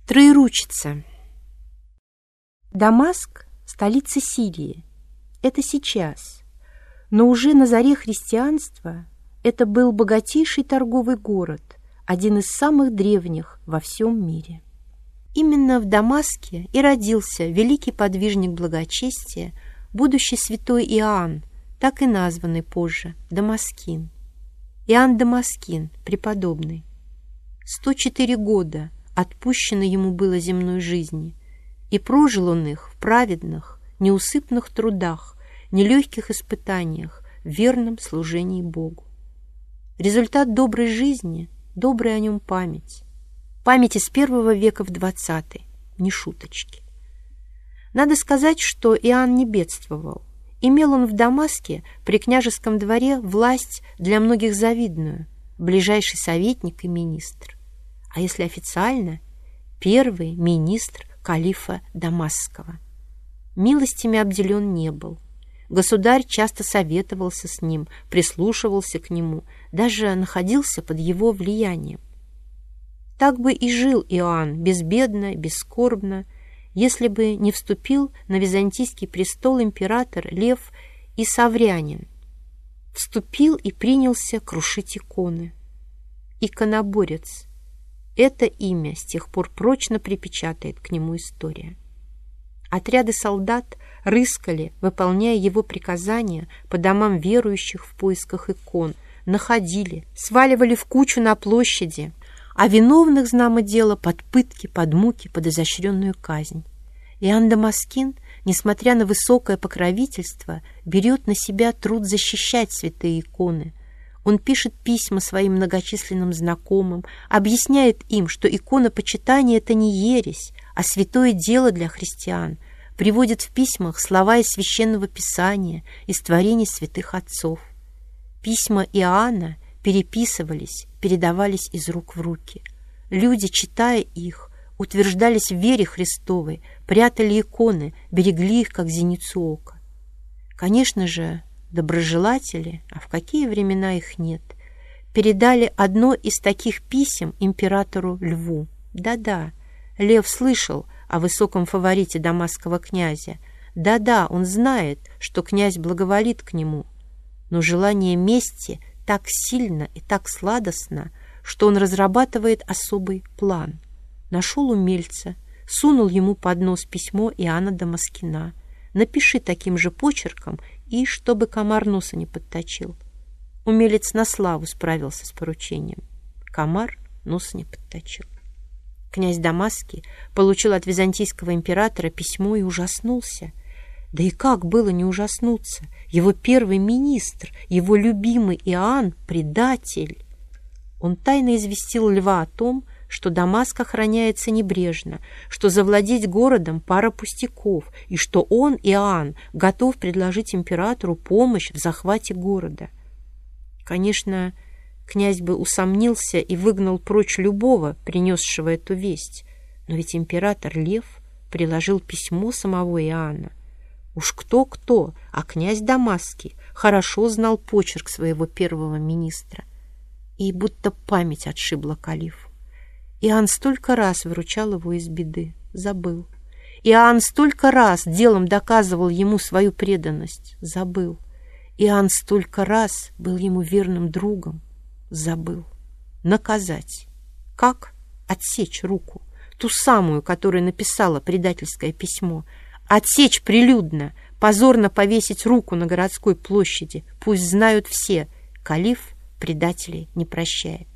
Троеручица. Дамаск – столица Сирии. Это сейчас. Но уже на заре христианства это был богатейший торговый город, один из самых древних во всем мире. Именно в Дамаске и родился великий подвижник благочестия, будущий святой Иоанн, так и названный позже Дамаскин. Иоанн Дамаскин, преподобный. 104 года отпущено ему было земной жизни, и прожил он их в праведных, неусыпных трудах, нелегких испытаниях, в верном служении Богу. Результат доброй жизни — добрая о нем память. Память из первого века в 20-й, не шуточки. Надо сказать, что Иоанн не бедствовал. Имел он в Дамаске при княжеском дворе власть для многих завидную, ближайший советник и министр. А если официально, первый министр калифа Дамасского. Милостями обделен не был. Государь часто советовался с ним, прислушивался к нему, даже находился под его влиянием. Так бы и жил Иоанн безбедно, бесскорбно, если бы не вступил на византийский престол император Лев Исаврянин. Вступил и принялся крушить иконы. Иконоборец. Это имя с тех пор прочно припечатает к нему история. Отряды солдат рыскали, выполняя его приказания по домам верующих в поисках икон, находили, сваливали в кучу на площади, а виновных, знамо дело, под пытки, под муки, под изощренную казнь. Иоанн Дамаскин, несмотря на высокое покровительство, берет на себя труд защищать святые иконы. Он пишет письма своим многочисленным знакомым, объясняет им, что иконопочитание — это не ересь, а святое дело для христиан, приводит в письмах слова из Священного Писания, из творений святых отцов. Письма Иоанна переписывались, передавались из рук в руки. Люди, читая их, утверждались в вере Христовой, прятали иконы, берегли их, как зеницу ока. Конечно же, доброжелатели, а в какие времена их нет, передали одно из таких писем императору Льву. Да-да, Лев слышал о высоком фаворите дамасского князя. Да-да, он знает, что князь благоволит к нему. Но желание мести так сильно и так сладостно, что он разрабатывает особый план. Нашел умельца, сунул ему под нос письмо Иоанна Дамаскина. Напиши таким же почерком, и чтобы комар носа не подточил. Умелец на славу справился с поручением. Комар носа не подточил. Князь Дамасский получил от византийского императора письмо и ужаснулся. Да и как было не ужаснуться? Его первый министр, его любимый Иоанн — предатель. Он тайно известил Льва о том, что Дамаск охраняется небрежно, что завладеть городом пара пустяков, и что он, Иоанн, готов предложить императору помощь в захвате города. Конечно, князь бы усомнился и выгнал прочь любого, принесшего эту весть, но ведь император Лев приложил письмо самого Иоанна. Уж кто-кто, а князь Дамасский хорошо знал почерк своего первого министра. И будто память отшибла калифу. Иоанн столько раз выручал его из беды, забыл. Иоанн столько раз делом доказывал ему свою преданность, забыл. Иоанн столько раз был ему верным другом, забыл. Наказать. Как? Отсечь руку, ту самую, которая написала предательское письмо. Отсечь прилюдно, позорно повесить руку на городской площади. Пусть знают все, калиф предателей не прощает.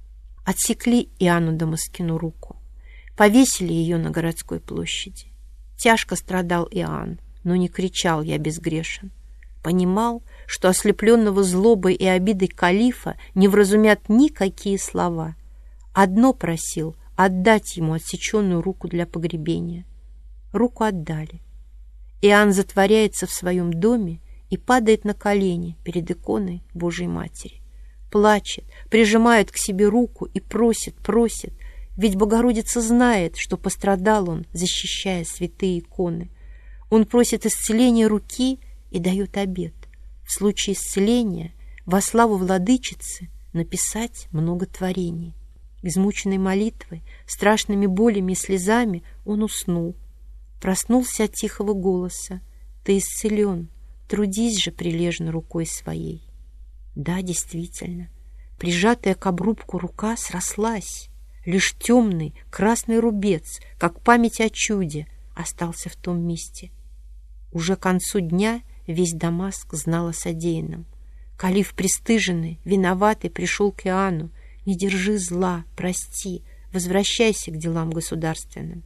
Отсекли Иоанну Дамаскину руку, повесили ее на городской площади. Тяжко страдал Иоанн, но не кричал «я безгрешен». Понимал, что ослепленного злобой и обидой калифа не вразумят никакие слова. Одно просил — отдать ему отсеченную руку для погребения. Руку отдали. Иоанн затворяется в своем доме и падает на колени перед иконой Божией Матери. Плачет, прижимает к себе руку и просит, ведь Богородица знает, что пострадал он, защищая святые иконы. Он просит исцеления руки и дает обет в случае исцеления во славу владычицы написать много творений. Измученный молитвой, страшными болями и слезами, он уснул. Проснулся от тихого голоса: «Ты исцелен, трудись же прилежно рукой своей». Да, действительно, прижатая к обрубку рука срослась. Лишь темный красный рубец, как память о чуде, остался в том месте. Уже к концу дня весь Дамаск знал о содеянном. Калиф, пристыженный, виноватый, пришел к Иоанну: «Не держи зла, прости, возвращайся к делам государственным».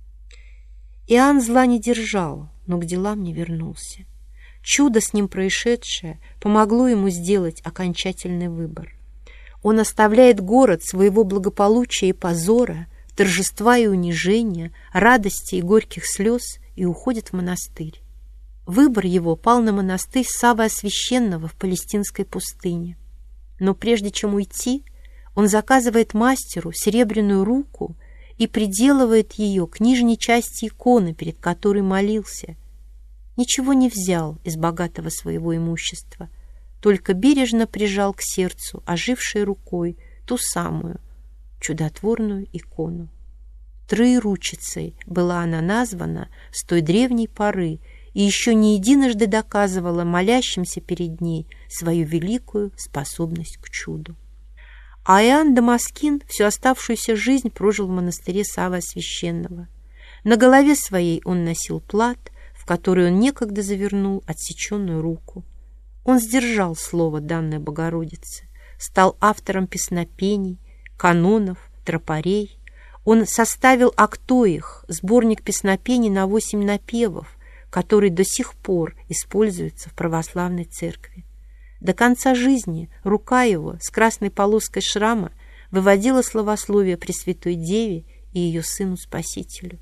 Иоанн зла не держал, но к делам не вернулся. Чудо, с ним происшедшее, помогло ему сделать окончательный выбор. Он оставляет город своего благополучия и позора, торжества и унижения, радости и горьких слез и уходит в монастырь. Выбор его пал на монастырь Саввы Освященного в палестинской пустыне. Но прежде чем уйти, он заказывает мастеру серебряную руку и приделывает ее к нижней части иконы, перед которой молился. Ничего не взял из богатого своего имущества, только бережно прижал к сердцу ожившей рукой ту самую чудотворную икону. Троеручицей была она названа с той древней поры и еще не единожды доказывала молящимся перед ней свою великую способность к чуду. А Иоанн Дамаскин всю оставшуюся жизнь прожил в монастыре Саввы Освященного. На голове своей он носил плат, в который он некогда завернул отсеченную руку. Он сдержал слово, данное Богородице, стал автором песнопений, канонов, тропарей. Он составил «Актоих», сборник песнопений на 8 напевов, который до сих пор используется в православной церкви. До конца жизни рука его с красной полоской шрама выводила словословие Пресвятой Деве и ее Сыну Спасителю.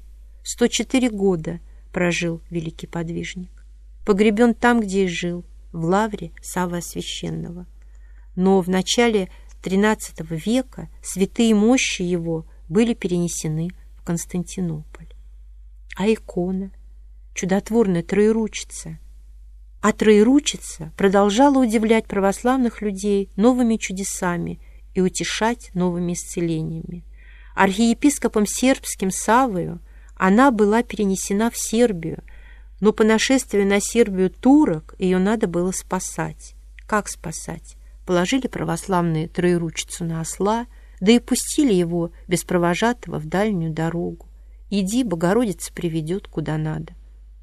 104 года прожил великий подвижник. Погребен там, где и жил, в лавре Саввы Освященного. Но в начале XIII века святые мощи его были перенесены в Константинополь. А икона, чудотворная Троеручица, а Троеручица продолжала удивлять православных людей новыми чудесами и утешать новыми исцелениями. Архиепископом сербским Саввою она была перенесена в Сербию, но по нашествию на Сербию турок ее надо было спасать. Как спасать? Положили православные Троеручицу на осла, да и пустили его без провожатого в дальнюю дорогу. Иди, Богородица приведет куда надо.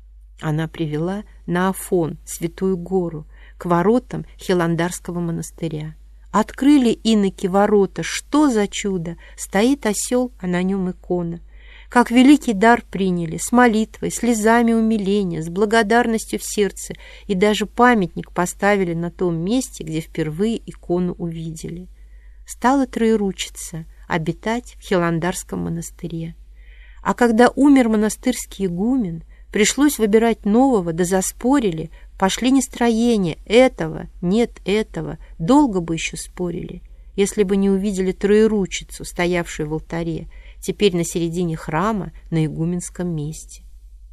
Она привела на Афон, Святую Гору, к воротам Хиландарского монастыря. Открыли иноки ворота. Что за чудо! Стоит осел, а на нем икона. Как великий дар приняли, с молитвой, слезами умиления, с благодарностью в сердце, и даже памятник поставили на том месте, где впервые икону увидели. Стала Троеручица обитать в Хиландарском монастыре. А когда умер монастырский игумен, пришлось выбирать нового, да заспорили, пошли нестроения, этого, нет этого, долго бы еще спорили, если бы не увидели Троеручицу, стоявшую в алтаре, теперь на середине храма, на игуменском месте.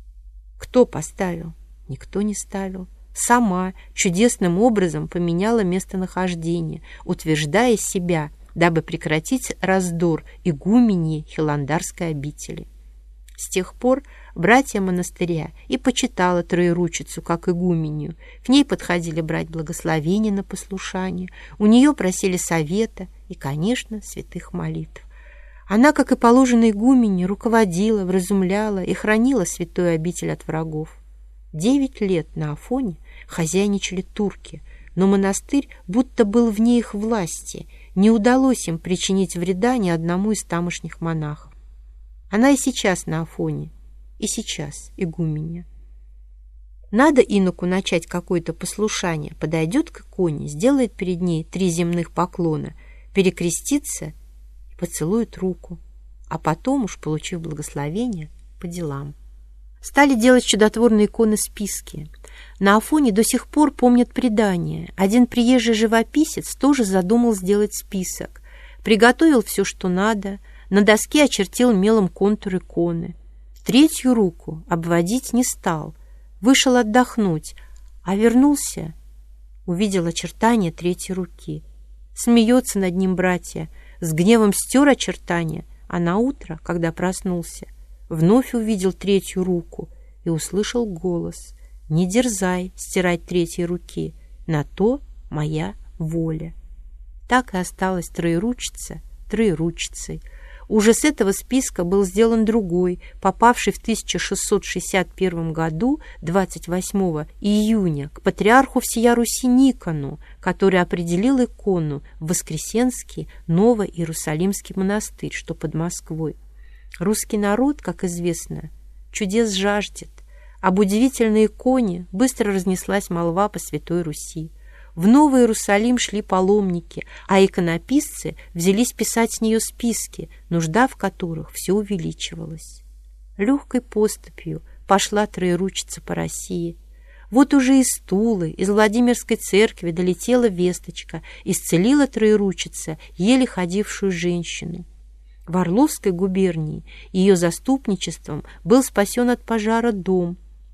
Кто поставил? Никто не ставил. Сама чудесным образом поменяла местонахождение, утверждая себя, дабы прекратить раздор игуменьи Хиландарской обители. С тех пор братья монастыря и почитала Троеручицу как игуменью. К ней подходили брать благословение на послушание, у нее просили совета и, конечно, святых молитв. Она, как и положено игумене, руководила, вразумляла и хранила святую обитель от врагов. 9 лет на Афоне хозяйничали турки, но монастырь будто был вне их власти, не удалось им причинить вреда ни одному из тамошних монахов. Она и сейчас на Афоне, и сейчас игуменья. Надо иноку начать какое-то послушание, подойдет к иконе, сделает перед ней 3 земных поклона, перекрестится и поцелует руку, а потом уж, получив благословение, по делам. Стали делать чудотворные иконы-списки. На Афоне до сих пор помнят предание. Один приезжий живописец тоже задумал сделать список. Приготовил все, что надо, на доске очертил мелом контур иконы. 3-ю руку обводить не стал, вышел отдохнуть, а вернулся, увидел очертания 3-й руки. Смеется над ним братья. с гневом стер очертания, а наутро, когда проснулся, вновь увидел третью руку и услышал голос: «Не дерзай стирать третьей руки, на то моя воля». Так и осталась троеручица троеручицей. Уже с этого списка был сделан другой, попавший в 1661 году 28 июня к патриарху всея Руси Никону, который определил икону в Воскресенский Ново-Иерусалимский монастырь, что под Москвой. Русский народ, как известно, чудес жаждет. Об удивительной иконе быстро разнеслась молва по Святой Руси. В Новый Иерусалим шли паломники, а иконописцы взялись писать с нее списки, нужда в которых все увеличивалась. Легкой поступью пошла троеручица по России. Вот уже из Тулы, из Владимирской церкви долетела весточка, исцелила троеручица еле ходившую женщину. В Орловской губернии ее заступничеством был спасен от пожара дом.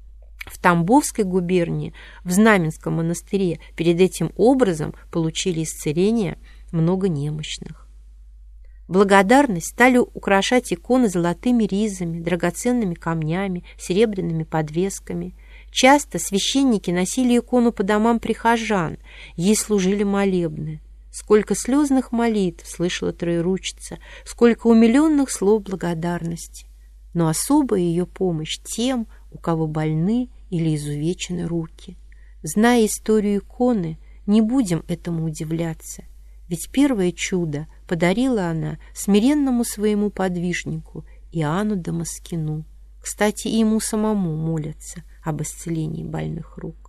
В Тамбовской губернии, в Знаменском монастыре, перед этим образом получили исцеление много немощных. Благодарность стали украшать иконы золотыми ризами, драгоценными камнями, серебряными подвесками. Часто священники носили икону по домам прихожан, ей служили молебны. Сколько слезных молитв слышала троеручица, сколько умиленных слов благодарности. Но особая ее помощь тем, у кого больны или изувечены руки. Зная историю иконы, не будем этому удивляться, ведь первое чудо подарила она смиренному своему подвижнику Иоанну Дамаскину. Кстати, и ему самому молятся об исцелении больных рук.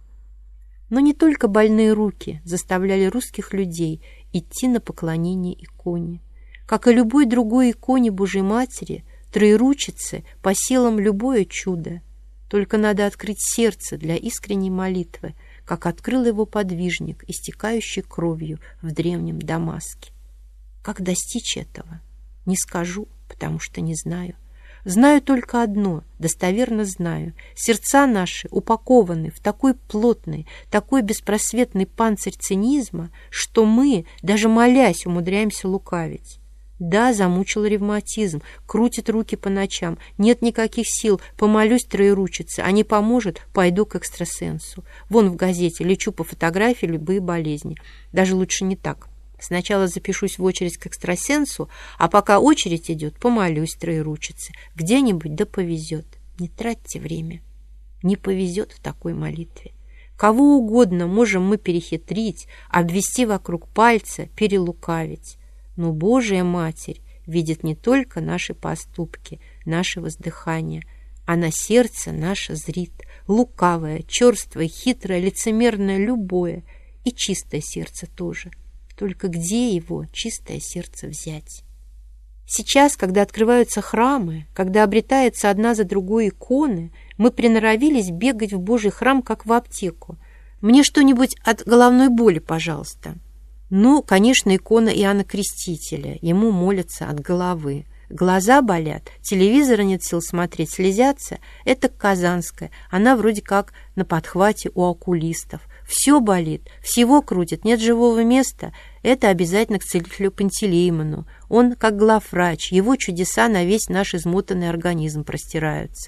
Но не только больные руки заставляли русских людей идти на поклонение иконе. Как и любой другой иконе Божьей Матери, троеручице по силам любое чудо. Только надо открыть сердце для искренней молитвы, как открыл его подвижник, истекающий кровью в древнем Дамаске. Как достичь этого? Не скажу, потому что не знаю. Знаю только одно, достоверно знаю. Сердца наши упакованы в такой плотный, такой беспросветный панцирь цинизма, что мы, даже молясь, умудряемся лукавить. Да, замучил ревматизм, крутит руки по ночам, нет никаких сил, помолюсь троеручице, а не поможет, пойду к экстрасенсу. Вон в газете лечу по фотографии любые болезни. Даже лучше не так. Сначала запишусь в очередь к экстрасенсу, а пока очередь идет, помолюсь троеручице. Где-нибудь да повезет. Не тратьте время. Не повезет в такой молитве. Кого угодно можем мы перехитрить, обвести вокруг пальца, перелукавить. Но Божия Матерь видит не только наши поступки, наши воздыхания. Она сердце наше зрит, лукавое, черствое, хитрое, лицемерное, любое, и чистое сердце тоже. Только где его, чистое сердце, взять? Сейчас, когда открываются храмы, когда обретается одна за другой иконы, мы приноровились бегать в Божий храм, как в аптеку. Мне что-нибудь от головной боли, пожалуйста. Ну, конечно, икона Иоанна Крестителя. Ему молятся от головы. Глаза болят, телевизора нет сил смотреть, слезятся. Это Казанская. Она вроде как на подхвате у окулистов. Все болит, всего крутит, нет живого места. Это обязательно к целителю Пантелеймону. Он как главврач, его чудеса на весь наш измотанный организм простираются.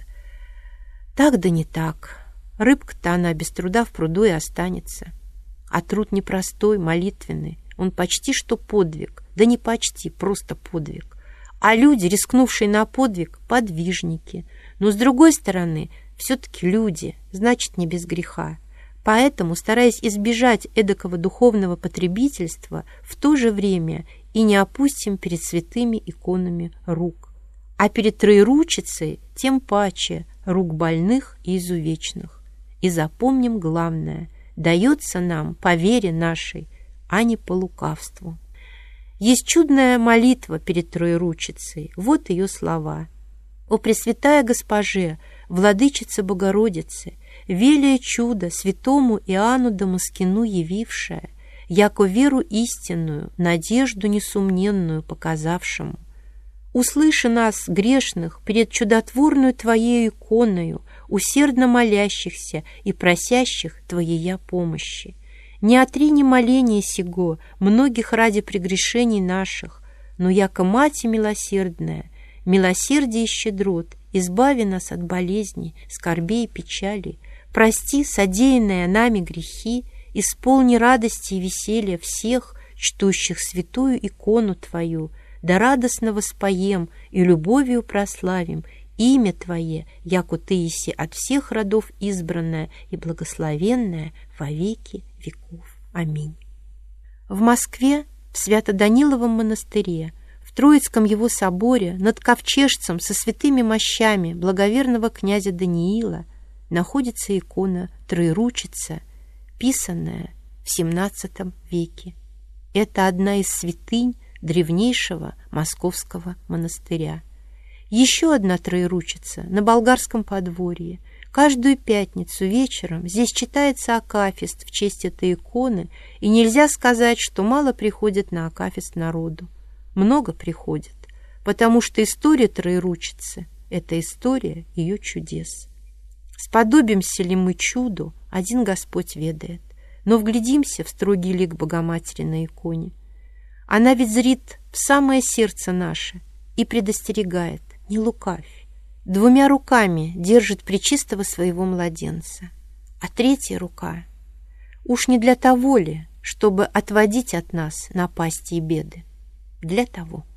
Так да не так. Рыбка-то она без труда в пруду и останется. А труд непростой, молитвенный. Он почти что подвиг. Да не почти, просто подвиг. А люди, рискнувшие на подвиг, подвижники. Но, с другой стороны, все-таки люди, значит, не без греха. Поэтому, стараясь избежать эдакого духовного потребительства, в то же время и не опустим перед святыми иконами рук. А перед троеручицей тем паче рук больных и изувеченных. И запомним главное – дается нам по вере нашей, а не по лукавству. Есть чудная молитва перед троеручицей. Вот ее слова. «О Пресвятая Госпоже, Владычица Богородице, велее чудо святому Иоанну Дамаскину явившая, яко веру истинную, надежду несомненную показавшему. Услыши нас, грешных, перед чудотворную Твоею иконою, усердно молящихся и просящих Твоея помощи. Не отрини моления сего, многих ради прегрешений наших, но яко Мати милосердная, милосердие и щедрот, избави нас от болезней, скорбей и печали, прости содеянные нами грехи, исполни радости и веселья всех, чтущих святую икону Твою, да радостно воспоем и любовью прославим имя Твое, яко Ты еси от всех родов избранное и благословенное во веки веков. Аминь. В Москве, в Свято-Даниловом монастыре, в Троицком его соборе, над ковчежцем со святыми мощами благоверного князя Даниила находится икона Троеручица, писанная в XVII веке. Это одна из святынь древнейшего московского монастыря. Еще одна Троеручица на Болгарском подворье. Каждую пятницу вечером здесь читается акафист в честь этой иконы, и нельзя сказать, что мало приходит на акафист народу. Много приходит, потому что история Троеручицы – это история ее чудес. Сподобимся ли мы чуду, один Господь ведает, но вглядимся в строгий лик Богоматери на иконе. Она ведь зрит в самое сердце наше и предостерегает: не лукавь. Двумя руками держит пречистого своего младенца, а третья рука уж не для того ли, чтобы отводить от нас напасти и беды? Для того.